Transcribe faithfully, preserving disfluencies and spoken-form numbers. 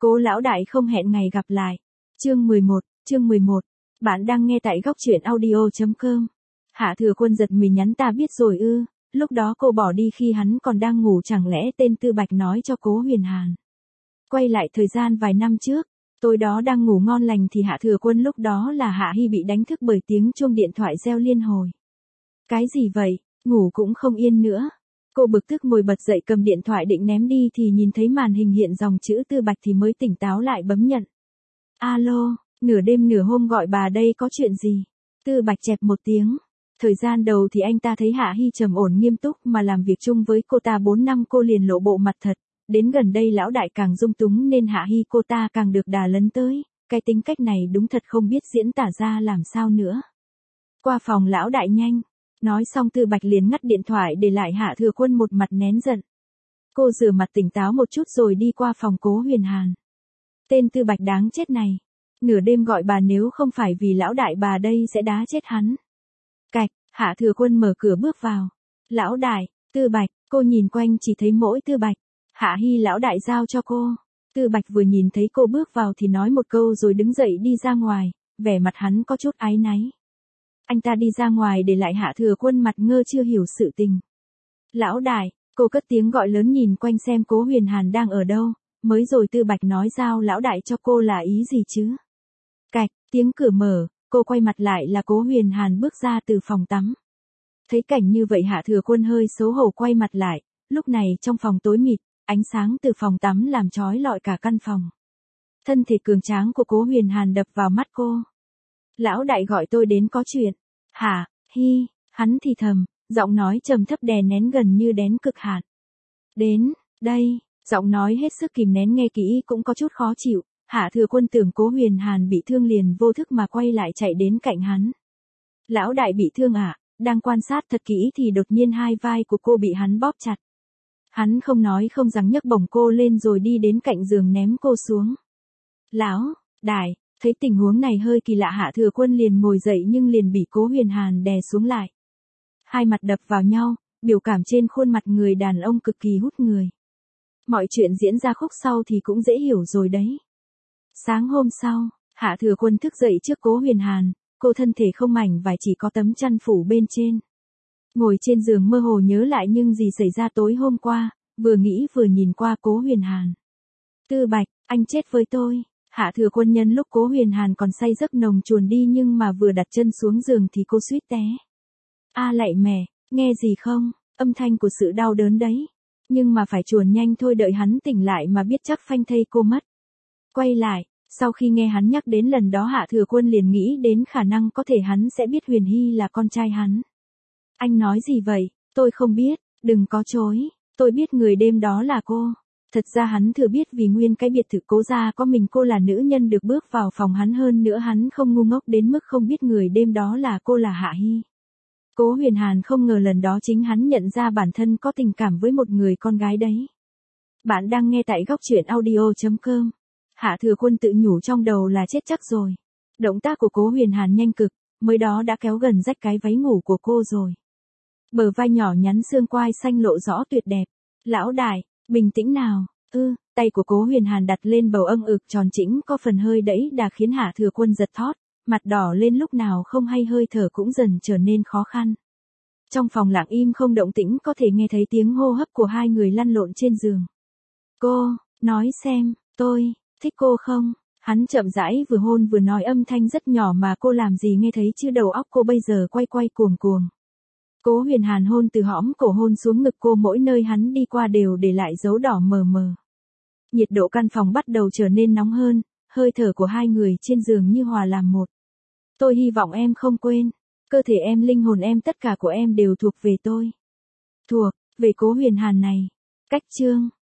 Cố lão đại không hẹn ngày gặp lại. Chương mười một, chương mười một. Bạn đang nghe tại góc truyện audio chấm com. Hạ Thừa Quân giật mình nhắn ta biết rồi ư, lúc đó cô bỏ đi khi hắn còn đang ngủ, chẳng lẽ tên Tư Bạch nói cho Cố Huyền Hàn. Quay lại thời gian vài năm trước, tối đó đang ngủ ngon lành thì Hạ Thừa Quân lúc đó là Hạ Hi bị đánh thức bởi tiếng chuông điện thoại reo liên hồi. Cái gì vậy, ngủ cũng không yên nữa. Cô bực tức ngồi bật dậy cầm điện thoại định ném đi thì nhìn thấy màn hình hiện dòng chữ Tư Bạch thì mới tỉnh táo lại bấm nhận. Alo, nửa đêm nửa hôm gọi bà đây có chuyện gì? Tư Bạch chẹp một tiếng. Thời gian đầu thì anh ta thấy Hạ Hi trầm ổn nghiêm túc mà làm việc chung với cô ta bốn năm cô liền lộ bộ mặt thật. Đến gần đây lão đại càng dung túng nên Hạ Hi cô ta càng được đà lấn tới. Cái tính cách này đúng thật không biết diễn tả ra làm sao nữa. Qua phòng lão đại nhanh. Nói xong Tư Bạch liền ngắt điện thoại để lại Hạ Thừa Quân một mặt nén giận. Cô rửa mặt tỉnh táo một chút rồi đi qua phòng Cố Huyền Hàn. Tên Tư Bạch đáng chết này. Nửa đêm gọi bà, nếu không phải vì lão đại bà đây sẽ đá chết hắn. Cạch, Hạ Thừa Quân mở cửa bước vào. Lão đại, Tư Bạch, cô nhìn quanh chỉ thấy mỗi Tư Bạch. Hạ Hi lão đại giao cho cô. Tư Bạch vừa nhìn thấy cô bước vào thì nói một câu rồi đứng dậy đi ra ngoài, vẻ mặt hắn có chút áy náy. Anh ta đi ra ngoài để lại Hạ Thừa Quân mặt ngơ chưa hiểu sự tình. Lão đại, cô cất tiếng gọi lớn nhìn quanh xem Cố Huyền Hàn đang ở đâu, mới rồi Tư Bạch nói giao lão đại cho cô là ý gì chứ? Cạch, tiếng cửa mở, cô quay mặt lại là Cố Huyền Hàn bước ra từ phòng tắm. Thấy cảnh như vậy Hạ Thừa Quân hơi xấu hổ quay mặt lại, lúc này trong phòng tối mịt, ánh sáng từ phòng tắm làm chói lọi cả căn phòng. Thân thể cường tráng của Cố Huyền Hàn đập vào mắt cô. Lão đại gọi tôi đến có chuyện. Hả, Hi, hắn thì thầm, giọng nói trầm thấp đè nén gần như đến cực hạn. Đến, đây, giọng nói hết sức kìm nén nghe kỹ cũng có chút khó chịu. Hạ Thừa Quân tưởng Cố Huyền Hàn bị thương liền vô thức mà quay lại chạy đến cạnh hắn. Lão đại bị thương à? Đang quan sát thật kỹ thì đột nhiên hai vai của cô bị hắn bóp chặt. Hắn không nói không rằng nhấc bổng cô lên rồi đi đến cạnh giường ném cô xuống. Lão đại, thấy tình huống này hơi kỳ lạ Hạ Thừa Quân liền ngồi dậy nhưng liền bị Cố Huyền Hàn đè xuống lại. Hai mặt đập vào nhau, biểu cảm trên khuôn mặt người đàn ông cực kỳ hút người. Mọi chuyện diễn ra khúc sau thì cũng dễ hiểu rồi đấy. Sáng hôm sau, Hạ Thừa Quân thức dậy trước Cố Huyền Hàn, cô thân thể không mảnh vải chỉ có tấm chăn phủ bên trên. Ngồi trên giường mơ hồ nhớ lại những gì xảy ra tối hôm qua, vừa nghĩ vừa nhìn qua Cố Huyền Hàn. Tư Bạch, anh chết với tôi. Hạ Thừa Quân nhân lúc Cố Huyền Hàn còn say giấc nồng chuồn đi nhưng mà vừa đặt chân xuống giường thì cô suýt té. A lạy mẹ, nghe gì không? Âm thanh của sự đau đớn đấy. Nhưng mà phải chuồn nhanh thôi, đợi hắn tỉnh lại mà biết chắc phanh thây cô mất. Quay lại, sau khi nghe hắn nhắc đến lần đó Hạ Thừa Quân liền nghĩ đến khả năng có thể hắn sẽ biết Huyền Hy là con trai hắn. Anh nói gì vậy? Tôi không biết, đừng có chối. Tôi biết người đêm đó là cô. Thật ra hắn thừa biết vì nguyên cái biệt thự Cố gia có mình cô là nữ nhân được bước vào phòng hắn, hơn nữa hắn không ngu ngốc đến mức không biết người đêm đó là cô là Hạ Hi. Cố Huyền Hàn không ngờ lần đó chính hắn nhận ra bản thân có tình cảm với một người con gái đấy. Bạn đang nghe tại góc truyện audio chấm com. Hạ Thừa Quân tự nhủ trong đầu là chết chắc rồi. Động tác của Cố Huyền Hàn nhanh cực, mới đó đã kéo gần rách cái váy ngủ của cô rồi. Bờ vai nhỏ nhắn xương quai xanh lộ rõ tuyệt đẹp. Lão đại, bình tĩnh nào. Ư, tay của Cố Huyền Hàn đặt lên bầu âng ực tròn trĩnh có phần hơi đẫy đà khiến Hạ Thừa Quân giật thót, mặt đỏ lên lúc nào không hay, hơi thở cũng dần trở nên khó khăn. Trong phòng lặng im không động tĩnh, có thể nghe thấy tiếng hô hấp của hai người lăn lộn trên giường. Cô, nói xem, tôi thích cô không? Hắn chậm rãi vừa hôn vừa nói, âm thanh rất nhỏ mà cô làm gì nghe thấy chứ đầu óc cô bây giờ quay quay cuồng cuồng. Cố Huyền Hàn hôn từ hõm cổ hôn xuống ngực cô, mỗi nơi hắn đi qua đều để lại dấu đỏ mờ mờ. Nhiệt độ căn phòng bắt đầu trở nên nóng hơn, hơi thở của hai người trên giường như hòa làm một. Tôi hy vọng em không quên, cơ thể em, linh hồn em, tất cả của em đều thuộc về tôi. Thuộc về Cố Huyền Hàn này. Cách chương